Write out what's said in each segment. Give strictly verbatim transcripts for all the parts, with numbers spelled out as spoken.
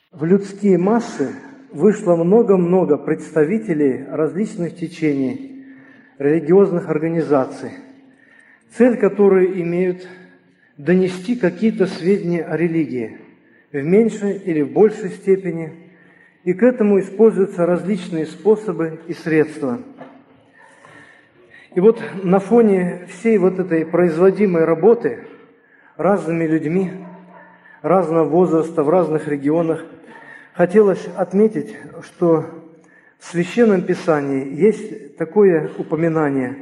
В людские массы вышло много-много представителей различных течений, религиозных организаций, цель которой имеют донести какие-то сведения о религии в меньшей или в большей степени, и к этому используются различные способы и средства. И вот на фоне всей вот этой производимой работы разными людьми, разного возраста, в разных регионах, хотелось отметить, что в Священном Писании есть такое упоминание.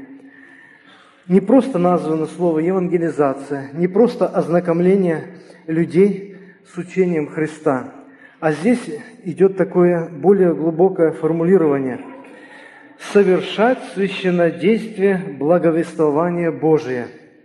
Не просто названо слово «евангелизация», не просто ознакомление людей с учением Христа, а здесь идет такое более глубокое формулирование – «совершать священнодействие благовествования Божия».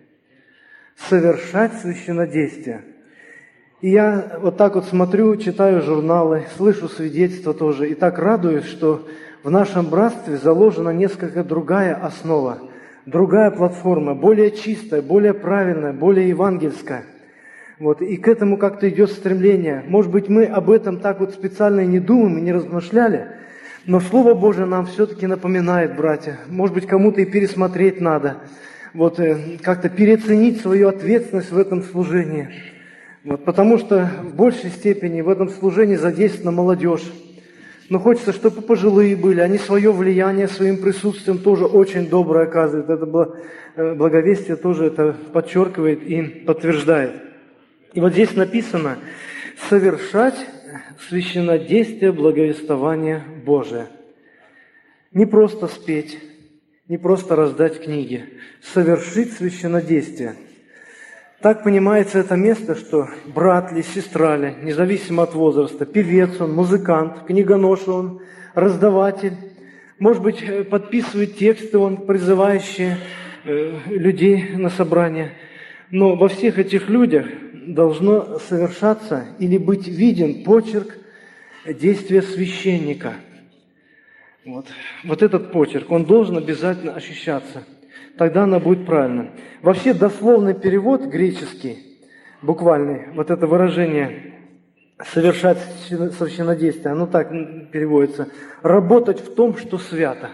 Совершать священнодействие. И я вот так вот смотрю, читаю журналы, слышу свидетельства тоже, и так радуюсь, что в нашем братстве заложена несколько другая основа, другая платформа, более чистая, более правильная, более евангельская. Вот, и к этому как-то идет стремление. Может быть, мы об этом так вот специально и не думаем, и не размышляли, но Слово Божие нам все-таки напоминает, братья. Может быть, кому-то и пересмотреть надо, вот, как-то переоценить свою ответственность в этом служении. Вот, потому что в большей степени в этом служении задействована молодежь. Но хочется, чтобы пожилые были, они свое влияние, своим присутствием тоже очень доброе оказывают. Это благовестие тоже это подчеркивает и подтверждает. И вот здесь написано «совершать священнодействие благовествования Божия». Не просто спеть, не просто раздать книги, совершить священнодействие. Так понимается это место, что брат ли, сестра ли, независимо от возраста, певец он, музыкант, книгонош он, раздаватель, может быть, подписывает тексты он, призывающие э, людей на собрание. Но во всех этих людях должно совершаться или быть виден почерк действия священника. Вот, вот этот почерк, он должен обязательно ощущаться. Тогда она будет правильно. Вообще дословный перевод греческий, буквальный, вот это выражение «совершать священнодействие», оно так переводится: «работать в том, что свято».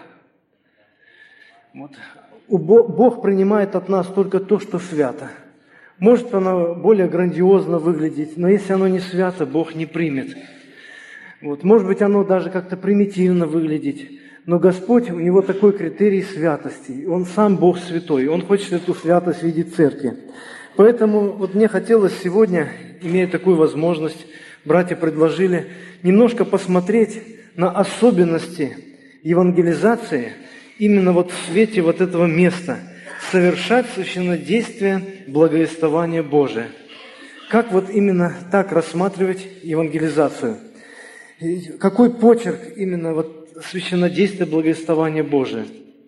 Вот. Бог принимает от нас только то, что свято. Может оно более грандиозно выглядеть, но если оно не свято, Бог не примет. Вот. Может быть, оно даже как-то примитивно выглядеть. Но Господь, у Него такой критерий святости. Он сам Бог святой. Он хочет эту святость видеть в церкви. Поэтому вот мне хотелось сегодня, имея такую возможность, братья предложили, немножко посмотреть на особенности евангелизации именно вот в свете вот этого места. Совершать священнодействие благовествования Божия. Как вот именно так рассматривать евангелизацию? Какой почерк именно вот священнодействие благовествования Божия?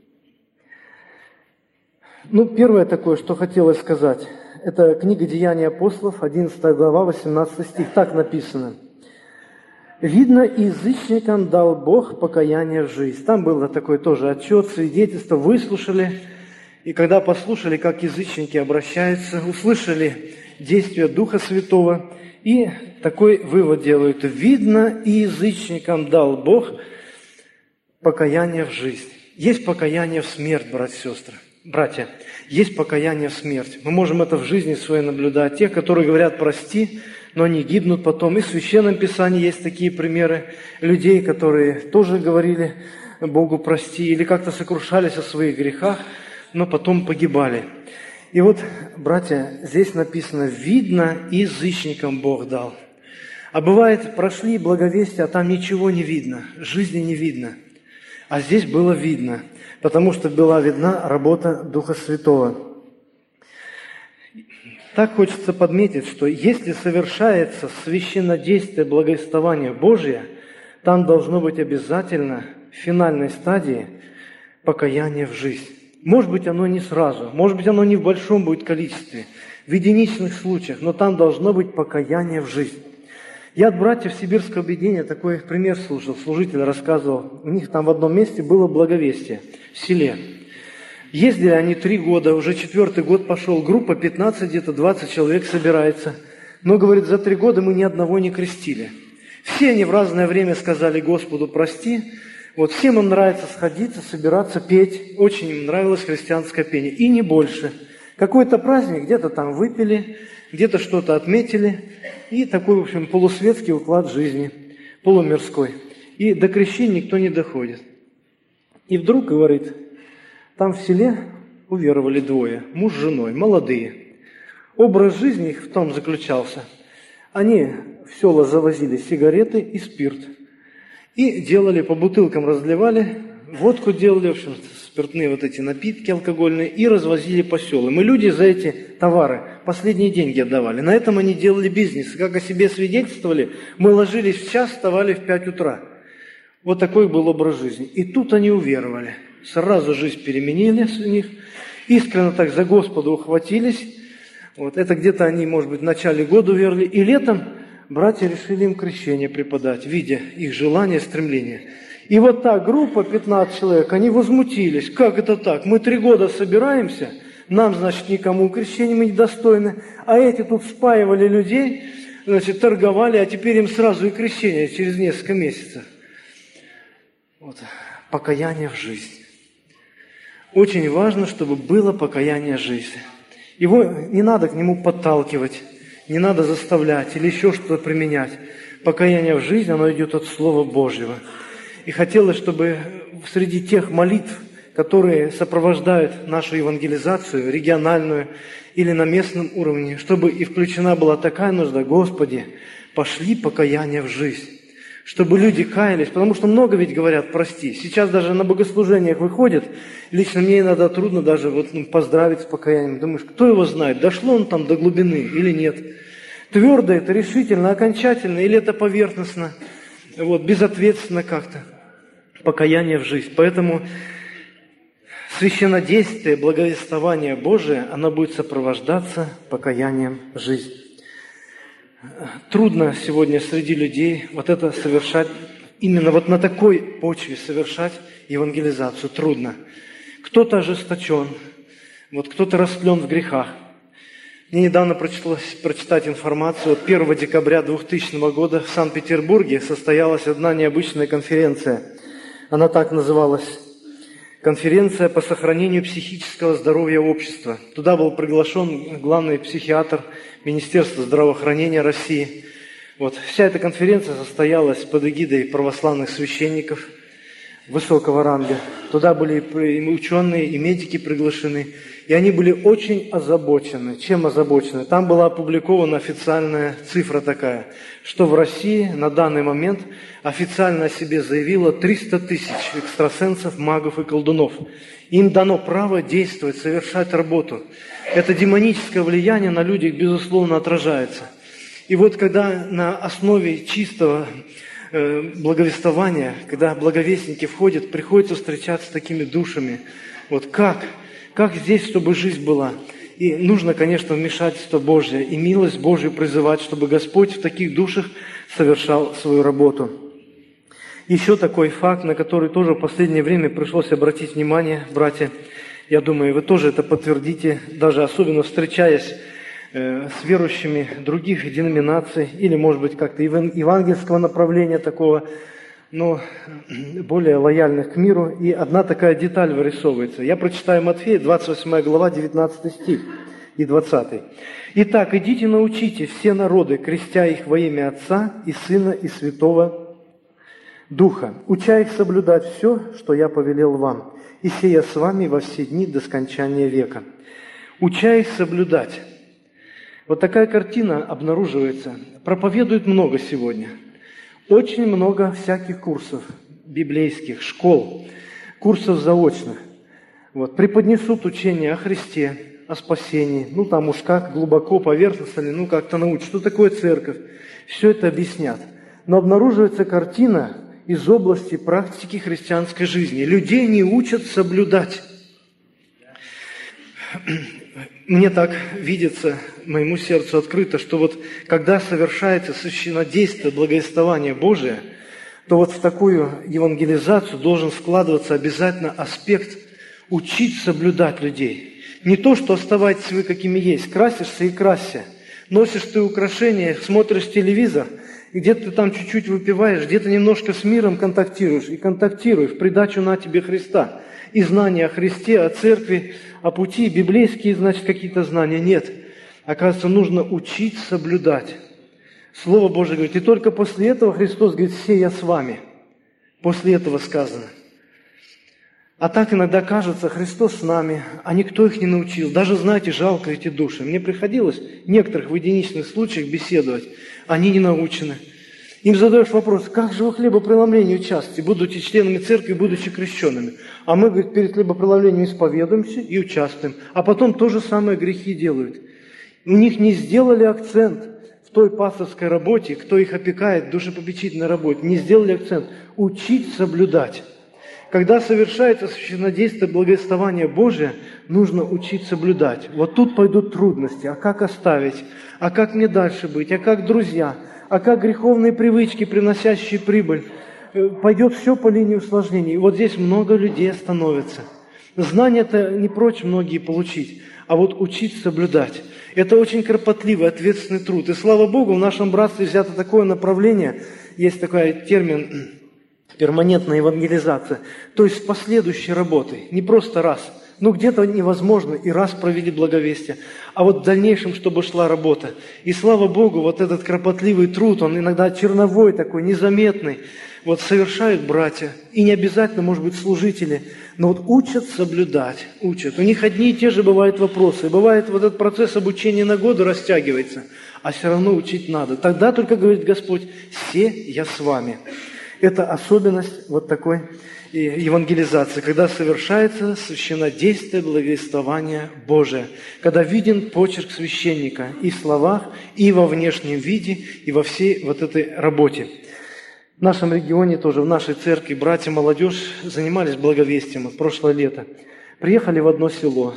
Ну, первое такое, что хотелось сказать, это книга «Деяния апостолов», одиннадцатая глава, восемнадцатый стих. Так написано. «Видно, язычникам дал Бог покаяние в жизнь». Там был такой тоже отчет, свидетельство, выслушали. И когда послушали, как язычники обращаются, услышали действия Духа Святого, и такой вывод делают. Видно, и язычникам дал Бог покаяние в жизнь. Есть покаяние в смерть, братья и сестры. Братья, есть покаяние в смерть. Мы можем это в жизни своей наблюдать. Те, которые говорят «прости», но они гибнут потом. И в Священном Писании есть такие примеры людей, которые тоже говорили Богу «прости» или как-то сокрушались о своих грехах, но потом погибали. И вот, братья, здесь написано «видно, язычникам Бог дал». А бывает, прошли благовестия, а там ничего не видно, жизни не видно. А здесь было видно, потому что была видна работа Духа Святого. Так хочется подметить, что если совершается священнодействие благовествования Божия, там должно быть обязательно в финальной стадии покаяние в жизнь. Может быть, оно не сразу, может быть, оно не в большом будет количестве, в единичных случаях, но там должно быть покаяние в жизнь. Я от братьев Сибирского объединения такой пример слушал, служитель рассказывал. У них там в одном месте было благовестие в селе. Ездили они три года, уже четвертый год пошел, группа пятнадцать, где-то двадцать человек собирается. Но, говорит, за три года мы ни одного не крестили. Все они в разное время сказали Господу прости. Вот всем им нравится сходиться, собираться, петь. Очень им нравилось христианское пение. И не больше. Какой-то праздник, где-то там выпили, где-то что-то отметили. И такой, в общем, полусветский уклад жизни, полумирской. И до крещения никто не доходит. И вдруг, говорит, там в селе уверовали двое, муж с женой, молодые. Образ жизни их в том заключался. Они в села завозили сигареты и спирт. И делали, по бутылкам разливали, водку делали, в общем, спиртные вот эти напитки алкогольные, и развозили по селам. И люди за эти товары последние деньги отдавали. На этом они делали бизнес. Как о себе свидетельствовали, мы ложились в час, вставали в пять утра. Вот такой был образ жизни. И тут они уверовали. Сразу жизнь переменили у них. Искренне так за Господа ухватились. Вот это где-то они, может быть, в начале года уверовали. И летом братья решили им крещение преподать, видя их желание, стремление. И вот та группа, пятнадцать человек, они возмутились. Как это так? Мы три года собираемся, нам, значит, никому крещения мы недостойны, а эти тут спаивали людей, значит, торговали, а теперь им сразу и крещение через несколько месяцев. Вот. Покаяние в жизни. Очень важно, чтобы было покаяние в жизни. Его не надо к нему подталкивать, не надо заставлять или еще что-то применять. Покаяние в жизни, оно идет от Слова Божьего. И хотелось, чтобы среди тех молитв, которые сопровождают нашу евангелизацию, региональную или на местном уровне, чтобы и включена была такая нужда: Господи, пошли покаяние в жизнь. Чтобы люди каялись, потому что много ведь говорят «прости». Сейчас даже на богослужениях выходит, лично мне иногда трудно даже вот, ну, поздравить с покаянием. Думаешь, кто его знает, дошло он там до глубины или нет. Твердо это, решительно, окончательно, или это поверхностно, вот, безответственно как-то. Покаяние в жизнь. Поэтому священнодействие, благовествование Божие, оно будет сопровождаться покаянием в жизнь. Трудно сегодня среди людей вот это совершать, именно вот на такой почве совершать евангелизацию. Трудно. Кто-то ожесточен, вот кто-то растлен в грехах. Мне недавно пришлось прочитать информацию. Вот первого декабря двухтысячного года в Санкт-Петербурге состоялась одна необычная конференция. Она так называлась: «Конференция по сохранению психического здоровья общества». Туда был приглашен главный психиатр Министерства здравоохранения России. Вот. Вся эта конференция состоялась под эгидой православных священников высокого ранга. Туда были и ученые, и медики приглашены. И они были очень озабочены. Чем озабочены? Там была опубликована официальная цифра такая, что в России на данный момент официально о себе заявило триста тысяч экстрасенсов, магов и колдунов. Им дано право действовать, совершать работу. Это демоническое влияние на людях, безусловно, отражается. И вот когда на основе чистого э, благовествования, когда благовестники входят, приходится встречаться с такими душами. Вот как? Как здесь, чтобы жизнь была? И нужно, конечно, вмешательство Божье и милость Божью призывать, чтобы Господь в таких душах совершал свою работу. Еще такой факт, на который тоже в последнее время пришлось обратить внимание, братья. Я думаю, вы тоже это подтвердите, даже особенно встречаясь э, с верующими других деноминаций или, может быть, как-то евангельского направления такого, но более лояльных к миру. И одна такая деталь вырисовывается. Я прочитаю Матфея, двадцать восьмая глава, девятнадцатый стих и двадцатый. «Итак, идите научите все народы, крестя их во имя Отца и Сына и Святого Духа, уча их соблюдать все, что я повелел вам, и сея с вами во все дни до скончания века». Уча их соблюдать. Вот такая картина обнаруживается. Проповедует много сегодня. Очень много всяких курсов библейских, школ, курсов заочных. Вот, преподнесут учение о Христе, о спасении. Ну, там уж как глубоко, поверхностно ли, ну, как-то научат. Что такое церковь? Все это объяснят. Но обнаруживается картина из области практики христианской жизни. Людей не учат соблюдать. Мне так видится, моему сердцу открыто, что вот когда совершается священнодействие, благовествование Божие, то вот в такую евангелизацию должен складываться обязательно аспект учить соблюдать людей. Не то, что оставайтесь вы какими есть, красишься и красься, носишь ты украшения, смотришь телевизор, где-то ты там чуть-чуть выпиваешь, где-то немножко с миром контактируешь, и контактируй, в придачу на тебе Христа. И знания о Христе, о церкви, о пути, библейские, значит, какие-то знания. Нет. Оказывается, нужно учить соблюдать. Слово Божие говорит, и только после этого Христос говорит, «Се я с вами». После этого сказано. А так иногда кажется, Христос с нами, а никто их не научил. Даже, знаете, жалко эти души. Мне приходилось в некоторых в единичных случаях беседовать. Они не научены. Им задаешь вопрос, как же вы хлебопреломлению участвуете, будучи членами церкви, будучи крещенными? А мы, говорит, перед хлебопреломлением исповедуемся и участвуем. А потом то же самое грехи делают. У них не сделали акцент в той пасторской работе, кто их опекает в душепопечительной работе. Не сделали акцент учить соблюдать. Когда совершается священнодействие благовествования Божия, нужно учить соблюдать. Вот тут пойдут трудности. А как оставить? А как мне дальше быть? А как друзья? А как греховные привычки, приносящие прибыль? Пойдет все по линии усложнений. И вот здесь много людей остановится. Знания-то не прочь многие получить, а вот учить соблюдать. Это очень кропотливый, ответственный труд. И слава Богу, в нашем братстве взято такое направление, есть такой термин перманентная евангелизация, то есть с последующей работой, не просто раз. Ну, где-то невозможно, и раз провели благовестие, а вот в дальнейшем, чтобы шла работа. И слава Богу, вот этот кропотливый труд, он иногда черновой такой, незаметный, вот совершают братья, и не обязательно, может быть, служители, но вот учат соблюдать, учат. У них одни и те же бывают вопросы, бывает вот этот процесс обучения на годы растягивается, а все равно учить надо. Тогда только говорит Господь, «Се я с вами». Это особенность вот такой евангелизации, когда совершается священнодействие благовествования Божия, когда виден почерк священника и в словах, и во внешнем виде, и во всей вот этой работе. В нашем регионе тоже, в нашей церкви, братья, молодежь занимались благовестием в прошлое лето. Приехали в одно село,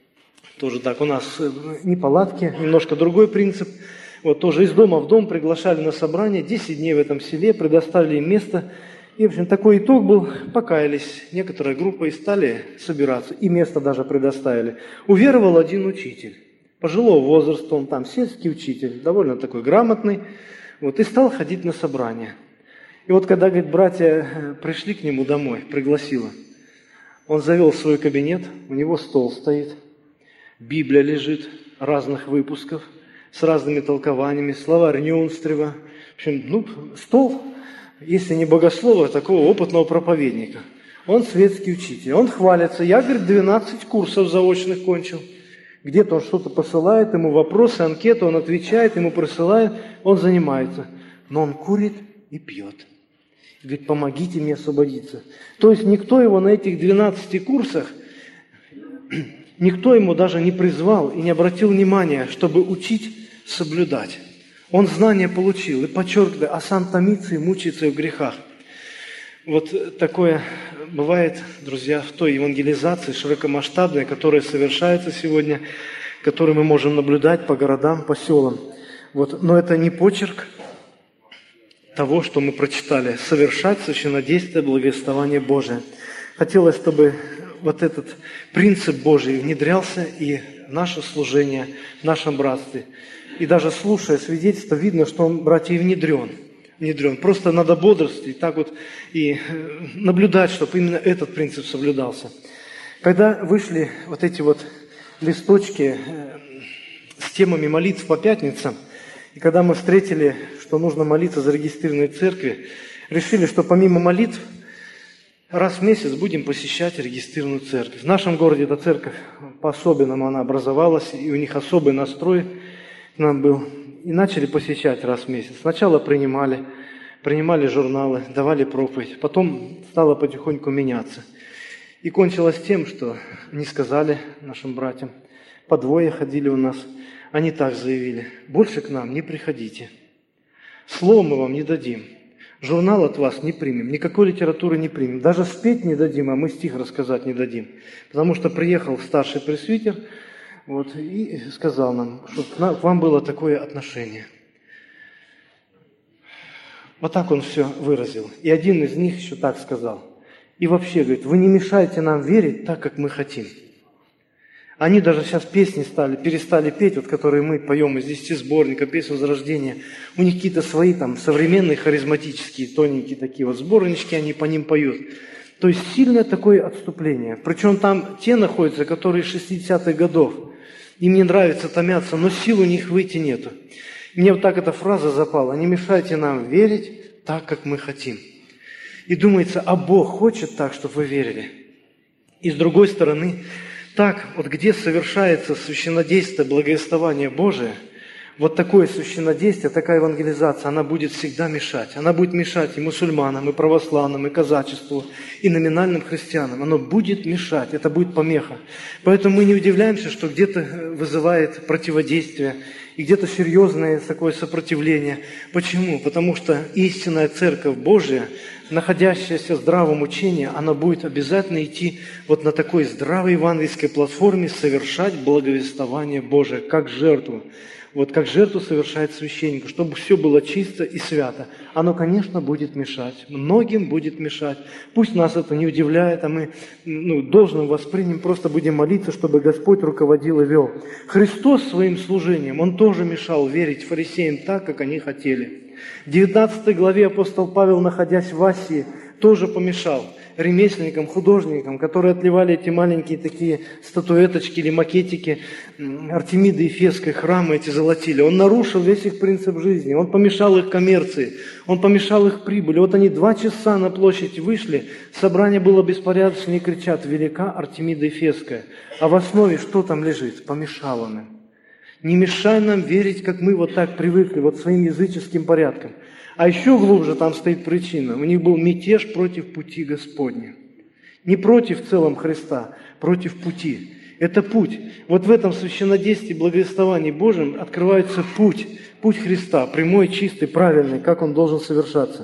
тоже так, у нас не палатки, немножко другой принцип. Вот тоже из дома в дом приглашали на собрание, десять дней в этом селе, предоставили им место. И, в общем, такой итог был, покаялись некоторая группа и стали собираться. И место даже предоставили. Уверовал один учитель, пожилого возраста, он там сельский учитель, довольно такой грамотный, вот, и стал ходить на собрание. И вот когда, говорит, братья пришли к нему домой, пригласила, он завел свой кабинет, у него стол стоит, Библия лежит разных выпусков, с разными толкованиями, словарь Нюнстрева. В общем, ну, стол, если не богослова, такого опытного проповедника. Он светский учитель, он хвалится. Я, говорит, двенадцать курсов заочных кончил. Где-то он что-то посылает, ему вопросы, анкету, он отвечает, ему присылает, он занимается. Но он курит и пьет. Говорит, помогите мне освободиться. То есть никто его на этих двенадцати курсах, никто ему даже не призвал и не обратил внимания, чтобы учить соблюдать. Он знания получил и подчеркивает, а сам томится и мучается в грехах. Вот такое бывает, друзья, в той евангелизации широкомасштабной, которая совершается сегодня, которую мы можем наблюдать по городам, по селам. Вот. Но это не почерк того, что мы прочитали. Совершать священнодействие благовествования Божия. Хотелось, чтобы вот этот принцип Божий внедрялся и в наше служение, в нашем братстве. И даже слушая свидетельство, видно, что он, братья, и внедрен. внедрен. Просто надо бодрствовать, так вот и наблюдать, чтобы именно этот принцип соблюдался. Когда вышли вот эти вот листочки с темами молитв по пятницам, и когда мы встретили, что нужно молиться за регистрированные церкви, решили, что помимо молитв, раз в месяц будем посещать регистрированную церковь. В нашем городе эта церковь по-особенному она образовалась, и у них особый настрой к нам был. И начали посещать раз в месяц. Сначала принимали, принимали журналы, давали проповедь. Потом стало потихоньку меняться. И кончилось тем, что они сказали нашим братьям, по двое ходили у нас, они так заявили, больше к нам не приходите. Слово мы вам не дадим. Журнал от вас не примем, никакой литературы не примем. Даже спеть не дадим, а мы стих рассказать не дадим. Потому что приехал старший пресвитер вот, и сказал нам, что к, нам, к вам было такое отношение. Вот так он все выразил. И один из них еще так сказал. И вообще, говорит, вы не мешайте нам верить так, как мы хотим. Они даже сейчас песни стали, перестали петь, вот которые мы поем из десяти сборника, песен Возрождения. У них какие-то свои там современные, харизматические, тоненькие такие вот сборнички, они по ним поют. То есть сильное такое отступление. Причем там те находятся, которые шестидесятых годов. Им не нравится, томятся, но сил у них выйти нету. Мне вот так эта фраза запала. Не мешайте нам верить так, как мы хотим. И думается, а Бог хочет так, чтобы вы верили. И с другой стороны, так, вот где совершается священнодействие, благовествование Божие, вот такое священнодействие, такая евангелизация, она будет всегда мешать. Она будет мешать и мусульманам, и православным, и казачеству, и номинальным христианам. Оно будет мешать, это будет помеха. Поэтому мы не удивляемся, что где-то вызывает противодействие, и где-то серьезное такое сопротивление. Почему? Потому что истинная Церковь Божия, находящаяся в здравом учении, она будет обязательно идти вот на такой здравой евангельской платформе, совершать благовествование Божие, как жертву. Вот как жертву совершает священник, чтобы все было чисто и свято. Оно, конечно, будет мешать. Многим будет мешать. Пусть нас это не удивляет, а мы ну, должным воспримем, просто будем молиться, чтобы Господь руководил и вел. Христос своим служением, Он тоже мешал верить фарисеям так, как они хотели. В девятнадцатой главе апостол Павел, находясь в Асии, тоже помешал ремесленникам, художникам, которые отливали эти маленькие такие статуэточки или макетики Артемиды Ефесской, храмы эти золотили. Он нарушил весь их принцип жизни, он помешал их коммерции, он помешал их прибыли. Вот они два часа на площадь вышли, собрание было беспорядочно и кричат: «Велика Артемида Ефесская». А в основе что там лежит? Помешал он им. Не мешай нам верить, как мы вот так привыкли, вот своим языческим порядком. А еще глубже там стоит причина. У них был мятеж против пути Господня. Не против в целом Христа, против пути. Это путь. Вот в этом священнодействии, благовествовании Божьем открывается путь. Путь Христа, прямой, чистый, правильный, как он должен совершаться.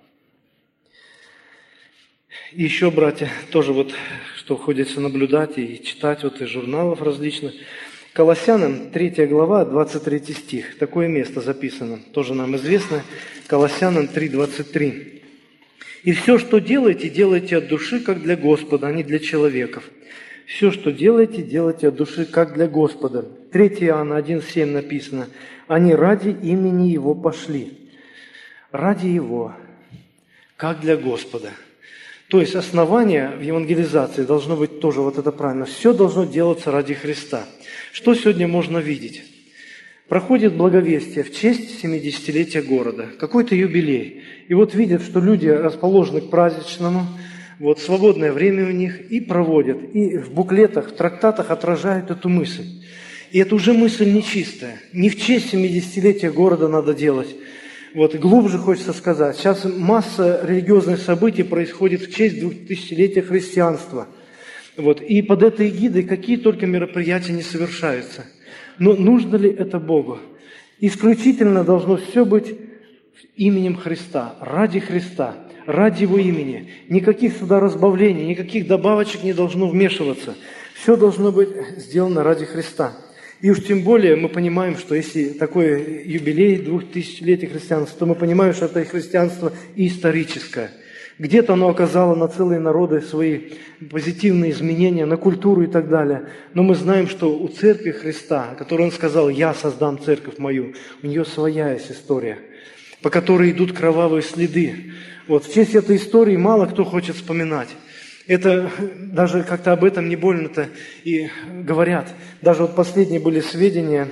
И еще, братья, тоже вот, что ходится наблюдать и читать вот из журналов различных. Колоссянам, третья глава, двадцать третий стих. Такое место записано, тоже нам известно. Колоссянам три, двадцать три. «И все, что делаете, делайте от души, как для Господа, а не для человеков. Все, что делаете, делайте от души, как для Господа». третье Иоанна один, семь написано. «Они ради имени Его пошли». Ради Его, как для Господа. То есть основание в евангелизации должно быть тоже вот это правильно. Все должно делаться ради Христа. Что сегодня можно видеть? Проходит благовестие в честь семидесятилетия города, какой-то юбилей. И вот видят, что люди расположены к праздничному, вот свободное время у них, и проводят. И в буклетах, в трактатах отражают эту мысль. И это уже мысль нечистая. Не в честь семидесятилетия города надо делать. Вот, глубже хочется сказать. Сейчас масса религиозных событий происходит в честь двухтысячелетия христианства. Вот, и под этой эгидой какие только мероприятия не совершаются. Но нужно ли это Богу? Исключительно должно все быть именем Христа, ради Христа, ради Его имени. Никаких сюда разбавлений, никаких добавочек не должно вмешиваться. Все должно быть сделано ради Христа. И уж тем более мы понимаем, что если такой юбилей двухтысячелетия христианства, то мы понимаем, что это христианство и историческое. Где-то оно оказало на целые народы свои позитивные изменения, на культуру и так далее. Но мы знаем, что у Церкви Христа, о которой Он сказал: «Я создам церковь мою», у нее своя есть история, по которой идут кровавые следы. Вот, в честь этой истории мало кто хочет вспоминать. Это даже как-то об этом не больно-то и говорят. Даже вот последние были сведения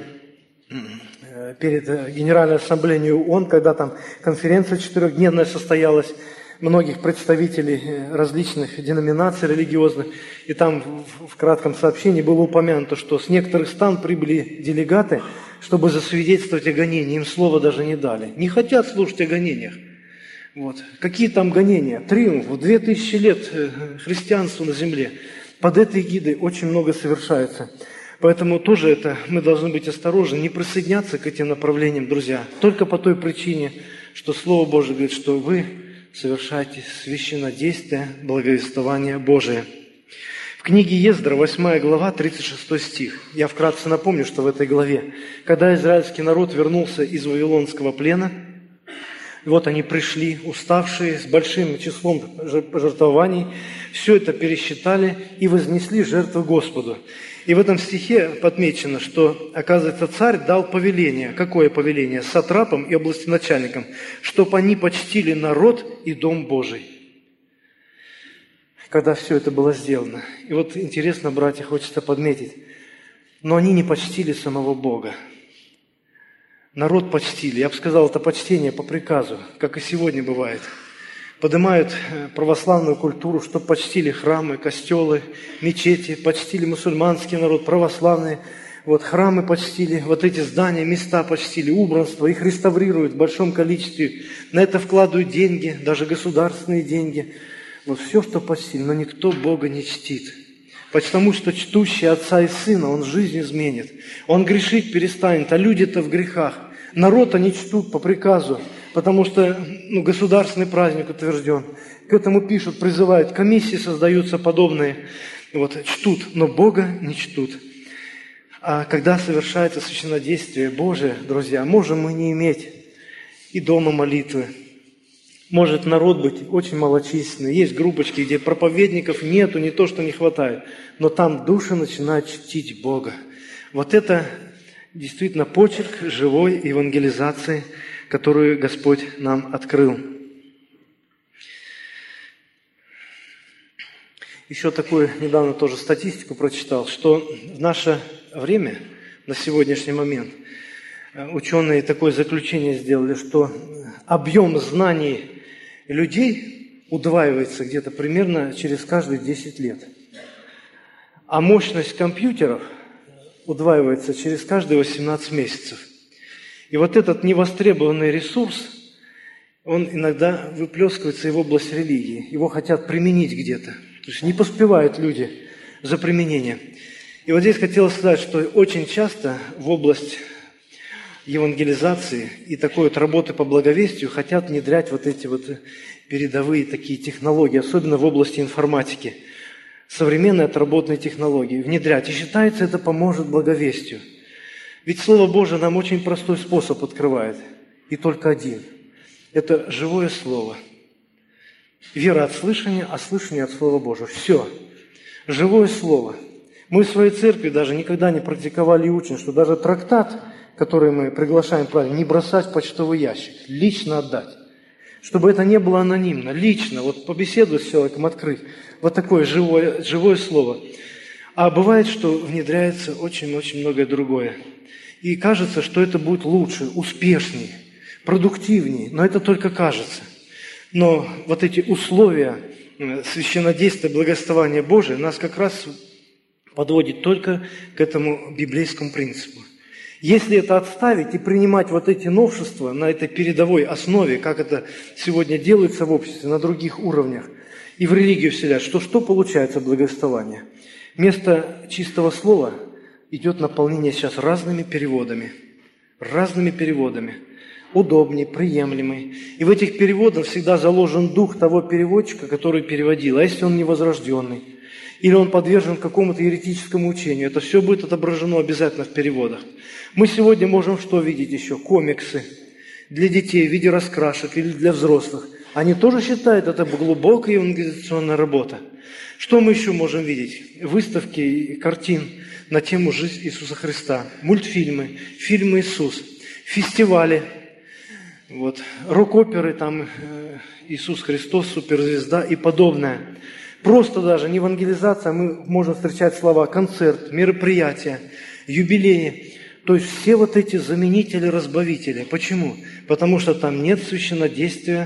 перед Генеральной Ассамблеей ООН, когда там конференция четырехдневная состоялась, многих представителей различных деноминаций религиозных, и там в кратком сообщении было упомянуто, что с некоторых стран прибыли делегаты, чтобы засвидетельствовать о гонении, им слова даже не дали. Не хотят слушать о гонениях. Вот. Какие там гонения? Триумф, две тысячи лет христианства на земле. Под этой эгидой очень много совершается. Поэтому тоже это мы должны быть осторожны, не присоединяться к этим направлениям, друзья. Только по той причине, что Слово Божие говорит, что вы совершаете священнодействие, благовествование Божие. В книге Ездра, восьмая глава, тридцать шестой стих. Я вкратце напомню, что в этой главе, когда израильский народ вернулся из Вавилонского плена, и вот они пришли, уставшие, с большим числом жертвований, все это пересчитали и вознесли жертву Господу. И в этом стихе подмечено, что, оказывается, царь дал повеление. Какое повеление? Сатрапам и областеначальникам, чтобы они почтили народ и дом Божий. Когда все это было сделано. И вот интересно, братья, хочется подметить, но они не почтили самого Бога. Народ почтили. Я бы сказал, это почтение по приказу, как и сегодня бывает. Поднимают православную культуру, чтобы почтили храмы, костелы, мечети, почтили мусульманский народ, православные. Вот храмы почтили, вот эти здания, места почтили, убранство, их реставрируют в большом количестве. На это вкладывают деньги, даже государственные деньги. Вот все, что почтили, но никто Бога не чтит. Потому что чтущий Отца и Сына, он жизнь изменит. Он грешить перестанет, а люди-то в грехах. Народ они чтут по приказу, потому что ну, государственный праздник утвержден. К этому пишут, призывают, комиссии создаются подобные. Вот, чтут, но Бога не чтут. А когда совершается священнодействие Божие, друзья, можем мы не иметь и дома молитвы. Может народ быть очень малочисленный. Есть группочки, где проповедников нету, не то, что не хватает. Но там души начинают чтить Бога. Вот это действительно почерк живой евангелизации, которую Господь нам открыл. Еще такую недавно тоже статистику прочитал, что в наше время, на сегодняшний момент, ученые такое заключение сделали, что объем знаний людей удваивается где-то примерно через каждые десять лет. А мощность компьютеров удваивается через каждые восемнадцать месяцев. И вот этот невостребованный ресурс, он иногда выплескивается и в область религии. Его хотят применить где-то. То есть не поспевают люди за применением. И вот здесь хотелось сказать, что очень часто в область евангелизации и такой вот работы по благовестию хотят внедрять вот эти вот передовые такие технологии, особенно в области информатики. Современные отработанные технологии внедрять. И считается, это поможет благовестию. Ведь Слово Божие нам очень простой способ открывает. И только один. Это живое Слово. Вера от слышания, а слышание от Слова Божьего. Все. Живое Слово. Мы в своей церкви даже никогда не практиковали и учим, что даже трактат, который мы приглашаем правильно, не бросать в почтовый ящик, лично отдать. Чтобы это не было анонимно, лично, вот побеседовать с человеком, открыть. Вот такое живое, живое слово. А бывает, что внедряется очень-очень многое другое. И кажется, что это будет лучше, успешнее, продуктивнее. Но это только кажется. Но вот эти условия священнодействия, благословения Божия нас как раз подводит только к этому библейскому принципу. Если это отставить и принимать вот эти новшества на этой передовой основе, как это сегодня делается в обществе, на других уровнях, и в религию вселять, что что получается благовествование? Вместо чистого слова идет наполнение сейчас разными переводами. Разными переводами. Удобней, приемлемый. И в этих переводах всегда заложен дух того переводчика, который переводил. А если он невозрожденный? Или он подвержен какому-то еретическому учению? Это все будет отображено обязательно в переводах. Мы сегодня можем что видеть еще? Комиксы для детей в виде раскрашек или для взрослых. Они тоже считают, это глубокая евангелизационная работа. Что мы еще можем видеть? Выставки картин на тему жизни Иисуса Христа, мультфильмы, фильмы Иисус, фестивали, вот, рок-оперы, там Иисус Христос, суперзвезда и подобное. Просто даже не евангелизация, мы можем встречать слова концерт, мероприятия, юбилеи. То есть все вот эти заменители-разбавители. Почему? Потому что там нет священнодействия,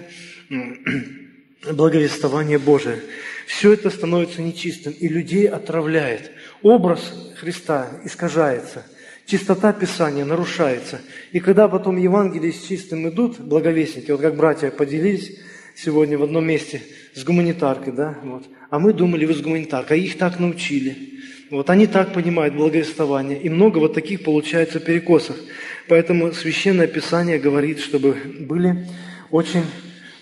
благовествования Божия. Все это становится нечистым, и людей отравляет. Образ Христа искажается, чистота Писания нарушается. И когда потом Евангелие с чистым идут, благовестники, вот как братья поделились сегодня в одном месте с гуманитаркой, да, вот. А мы думали, вы с гуманитаркой, а их так научили. Вот, они так понимают благовествование, и много вот таких получается перекосов. Поэтому Священное Писание говорит, чтобы были очень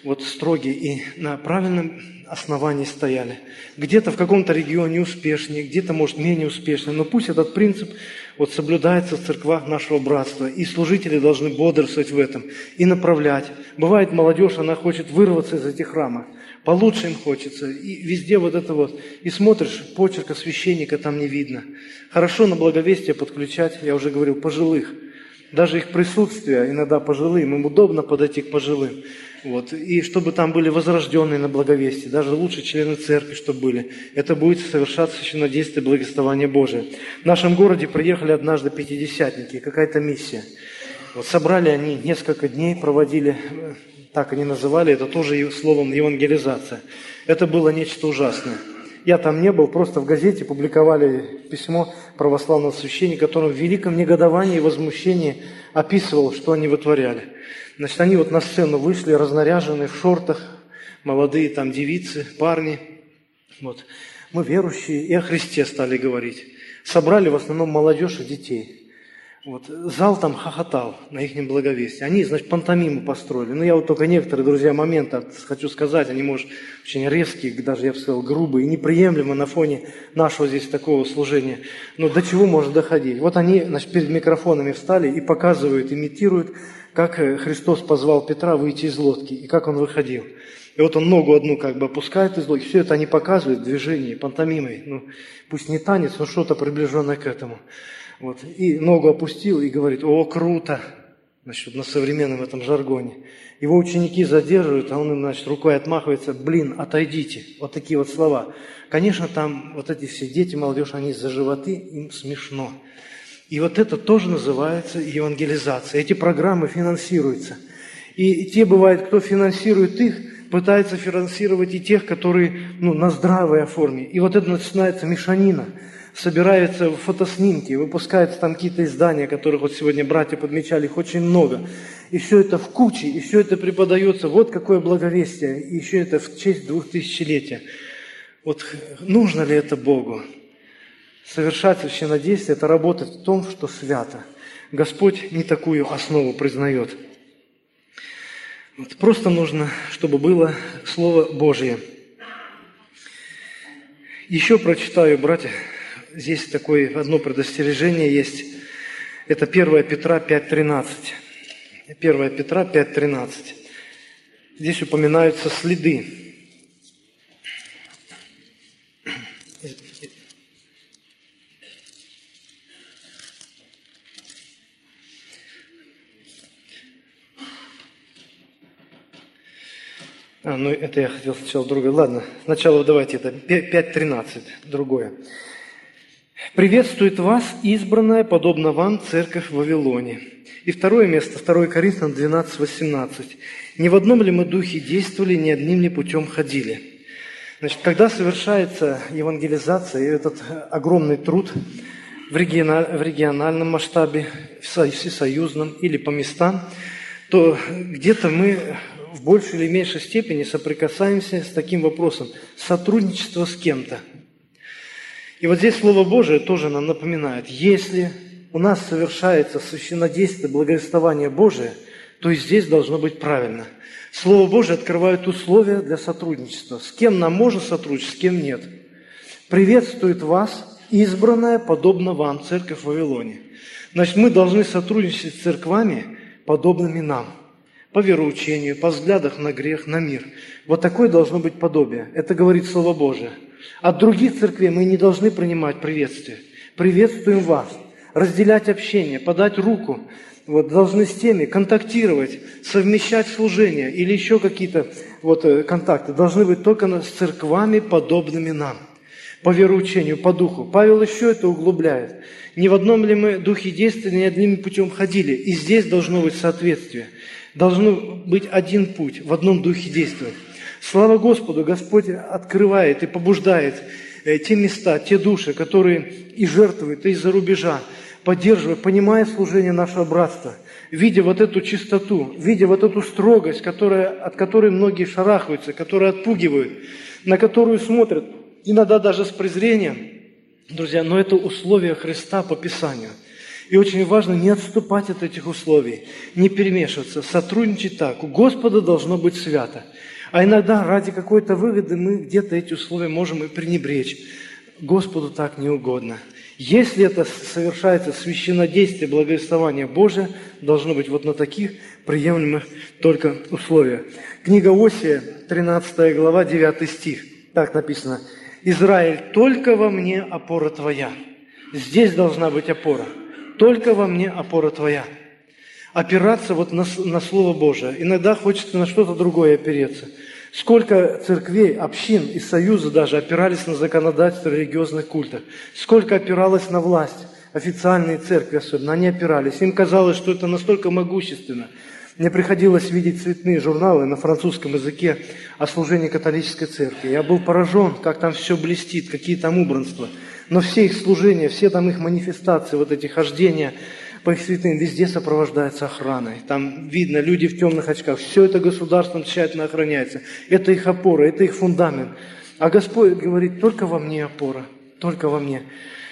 вот строгие и на правильном основании стояли. Где-то в каком-то регионе успешнее, где-то, может, менее успешнее, но пусть этот принцип вот соблюдается в церквах нашего братства, и служители должны бодрствовать в этом и направлять. Бывает, молодежь, она хочет вырваться из этих рамок, получше им хочется, и везде вот это вот. И смотришь, почерка священника там не видно. Хорошо на благовестие подключать, я уже говорил, пожилых. Даже их присутствие иногда пожилым, им удобно подойти к пожилым. Вот. И чтобы там были возрожденные на благовестии, даже лучше члены церкви, чтобы были. Это будет совершаться еще на действие благословения Божия. В нашем городе приехали однажды пятидесятники, какая-то миссия. Вот собрали они несколько дней, проводили, так они называли, это тоже словом евангелизация. Это было нечто ужасное. Я там не был, просто в газете публиковали письмо православного священника, который в великом негодовании и возмущении описывал, что они вытворяли. Значит, они вот на сцену вышли, разнаряженные в шортах, молодые там девицы, парни. Вот. Мы верующие и о Христе стали говорить. Собрали в основном молодежь и детей. Вот. Зал там хохотал на их благовестии. Они, значит, пантомиму построили. Ну, я вот только некоторые, друзья, моменты хочу сказать. Они, может, очень резкие, даже, я бы сказал, грубые и неприемлемы на фоне нашего здесь такого служения. Но до чего может доходить? Вот они, значит, перед микрофонами встали и показывают, имитируют, как Христос позвал Петра выйти из лодки и как он выходил. И вот он ногу одну как бы опускает из лодки. Все это они показывают в движении, пантомимой. Ну, пусть не танец, но что-то приближенное к этому. Вот. И ногу опустил и говорит: «О, круто!» Значит, на современном этом жаргоне. Его ученики задерживают, а он им, значит, рукой отмахивается: «Блин, отойдите!» Вот такие вот слова. Конечно, там вот эти все дети, молодежь, они за животы, им смешно. И вот это тоже называется евангелизация. Эти программы финансируются. И те, бывает, кто финансирует их, пытается финансировать и тех, которые, ну, на здравой форме. И вот это начинается мешанина. Собираются фотоснимки, выпускаются там какие-то издания, которых вот сегодня братья подмечали, их очень много. И все это в куче, и все это преподается. Вот какое благовестие, и еще это в честь двухтысячелетия. Вот нужно ли это Богу? Совершать священнодействие – это работать в том, что свято. Господь не такую основу признает. Вот просто нужно, чтобы было Слово Божье. Еще прочитаю, братья. Здесь такое одно предостережение есть. Это первое Петра пять тринадцать. первое Петра пять тринадцать. Здесь упоминаются следы. А, ну это я хотел сначала другое. Ладно, сначала давайте это пять тринадцать, другое. «Приветствует вас избранная, подобно вам, церковь в Вавилоне». И второе место, второе Коринфянам двенадцать восемнадцать. «Не в одном ли мы духе действовали, не одним ли путем ходили?» Значит, когда совершается евангелизация, и этот огромный труд в региональном масштабе, всесоюзном или по местам, то где-то мы в большей или меньшей степени соприкасаемся с таким вопросом – сотрудничество с кем-то. И вот здесь Слово Божие тоже нам напоминает, если у нас совершается священнодействие, благовествование Божие, то и здесь должно быть правильно. Слово Божие открывает условия для сотрудничества. С кем нам можно сотрудничать, с кем нет. «Приветствует вас избранная, подобно вам, церковь в Вавилоне». Значит, мы должны сотрудничать с церквами, подобными нам. По вероучению, по взглядах на грех, на мир. Вот такое должно быть подобие. Это говорит Слово Божие. От других церквей мы не должны принимать приветствие. Приветствуем вас. Разделять общение, подать руку. Вот, должны с теми контактировать, совмещать служение или еще какие-то вот, контакты. Должны быть только с церквами, подобными нам. По вероучению, по духу. Павел еще это углубляет. Не в одном ли мы духе действовали, не одним путем ходили. И здесь должно быть соответствие. Должно быть один путь, в одном духе действовать. Слава Господу, Господь открывает и побуждает те места, те души, которые и жертвуют, и из-за рубежа, поддерживая, понимая служение нашего братства, видя вот эту чистоту, видя вот эту строгость, которая, от которой многие шарахаются, которая отпугивают, на которую смотрят, иногда даже с презрением. Друзья, но это условия Христа по Писанию. И очень важно не отступать от этих условий, не перемешиваться, сотрудничать так. У Господа должно быть свято. А иногда ради какой-то выгоды мы где-то эти условия можем и пренебречь. Господу так не угодно. Если это совершается священнодействие, благовествование Божие, должно быть вот на таких приемлемых только условиях. Книга Осия, тринадцатая глава, девятый стих. Так написано. «Израиль, только во мне опора твоя». Здесь должна быть опора. Только во мне опора твоя. Опираться вот на, на Слово Божие. Иногда хочется на что-то другое опереться. Сколько церквей, общин и союза даже опирались на законодательство религиозных культов. Сколько опиралось на власть. Официальные церкви особенно, они опирались. Им казалось, что это настолько могущественно. Мне приходилось видеть цветные журналы на французском языке о служении католической церкви. Я был поражен, как там все блестит, какие там убранства. Но все их служения, все там их манифестации, вот эти хождения по их святым, везде сопровождается охраной. Там видно, люди в темных очках. Все это государством тщательно охраняется. Это их опора, это их фундамент. А Господь говорит, только во мне опора, только во мне.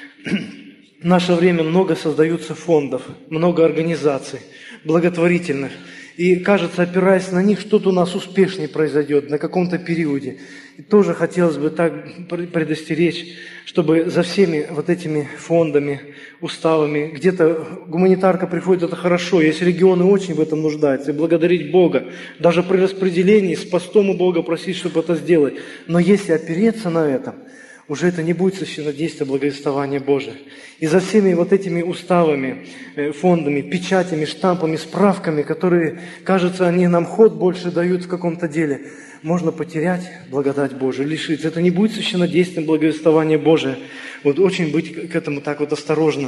В наше время много создаются фондов, много организаций благотворительных. И кажется, опираясь на них, что-то у нас успешнее произойдет на каком-то периоде. И тоже хотелось бы так предостеречь, чтобы за всеми вот этими фондами, уставами, где-то гуманитарка приходит, это хорошо, если регионы очень в этом нуждаются, и благодарить Бога, даже при распределении с постом у Бога просить, чтобы это сделать. Но если опереться на этом, уже это не будет священнодействие благовествования Божия. И за всеми вот этими уставами, фондами, печатями, штампами, справками, которые, кажется, они нам ход больше дают в каком-то деле, можно потерять благодать Божию, лишиться. Это не будет священнодействием благовествования Божия. Вот очень быть к этому так вот осторожным.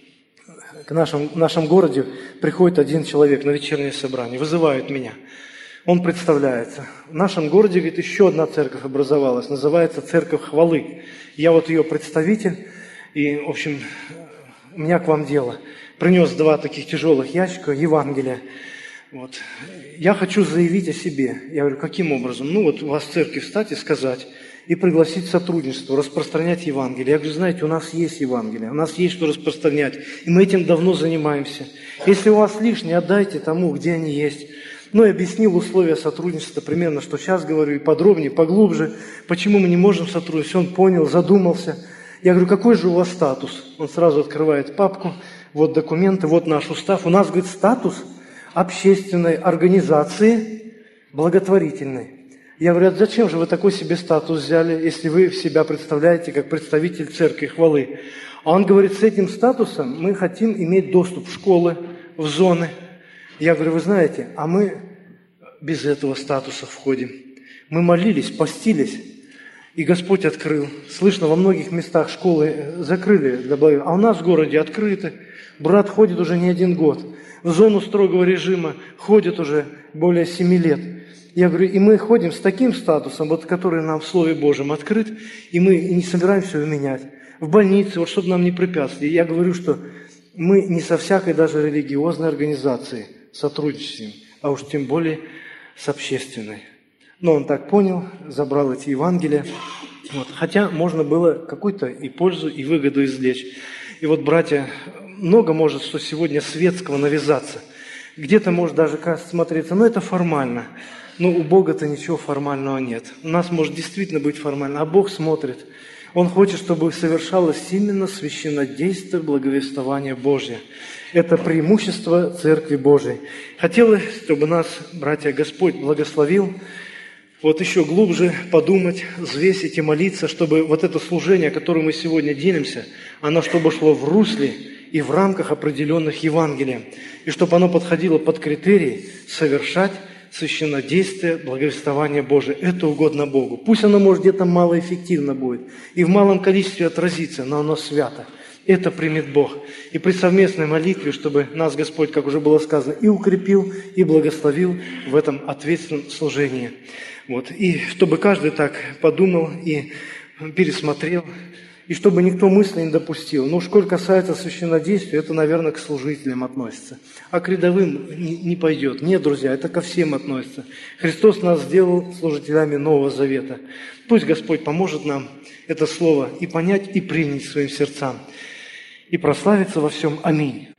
К нашему, в нашем городе приходит один человек на вечернее собрание, вызывает меня. Он представляется. В нашем городе, говорит, еще одна церковь образовалась, называется Церковь Хвалы. Я вот ее представитель, и, в общем, у меня к вам дело. Принес два таких тяжелых ящика Евангелия. Вот. Я хочу заявить о себе. Я говорю, каким образом? Ну вот у вас в церкви встать и сказать, и пригласить сотрудничество, распространять Евангелие. Я говорю, знаете, у нас есть Евангелие, у нас есть что распространять, и мы этим давно занимаемся. Если у вас лишнее, отдайте тому, где они есть. Ну и объяснил условия сотрудничества, примерно, что сейчас говорю, и подробнее, поглубже, почему мы не можем сотрудничать. Он понял, задумался. Я говорю, какой же у вас статус? Он сразу открывает папку, вот документы, вот наш устав. У нас, говорит, статус общественной организации благотворительной. Я говорю, а зачем же вы такой себе статус взяли, если вы себя представляете как представитель Церкви Хвалы? А он говорит, с этим статусом мы хотим иметь доступ в школы, в зоны. Я говорю, вы знаете, а мы без этого статуса входим. Мы молились, постились, и Господь открыл. Слышно, во многих местах школы закрыли для благо... А у нас в городе открыты. Брат ходит уже не один год. В зону строгого режима ходит уже более семи лет. Я говорю, и мы ходим с таким статусом, вот который нам в Слове Божьем открыт, и мы не собираемся его менять. В больнице, вот чтобы нам не препятствовали. Я говорю, что мы не со всякой даже религиозной организацией сотрудничаем, а уж тем более с общественной. Но он так понял, забрал эти Евангелия. Вот. Хотя можно было какую-то и пользу, и выгоду извлечь. И вот, братья, много может, что сегодня светского навязаться. Где-то может даже кажется смотреться, но это формально. Но у Бога-то ничего формального нет. У нас может действительно быть формально, а Бог смотрит. Он хочет, чтобы совершалось именно священнодействие благовествования Божия. Это преимущество Церкви Божией. Хотелось, чтобы нас, братья, Господь благословил, вот еще глубже подумать, взвесить и молиться, чтобы вот это служение, которым мы сегодня делимся, оно чтобы шло в русле и в рамках определенных Евангелия, и чтобы оно подходило под критерии совершать священнодействие, благовествование Божие. Это угодно Богу. Пусть оно, может, где-то малоэффективно будет и в малом количестве отразится, но оно свято. Это примет Бог. И при совместной молитве, чтобы нас Господь, как уже было сказано, и укрепил, и благословил в этом ответственном служении. Вот. И чтобы каждый так подумал и пересмотрел, и чтобы никто мысли не допустил. Но что касается священнодействия, это, наверное, к служителям относится. А к рядовым не, не пойдет. Нет, друзья, это ко всем относится. Христос нас сделал служителями Нового Завета. Пусть Господь поможет нам это слово и понять, и принять своим сердцам. И прославиться во всем. Аминь.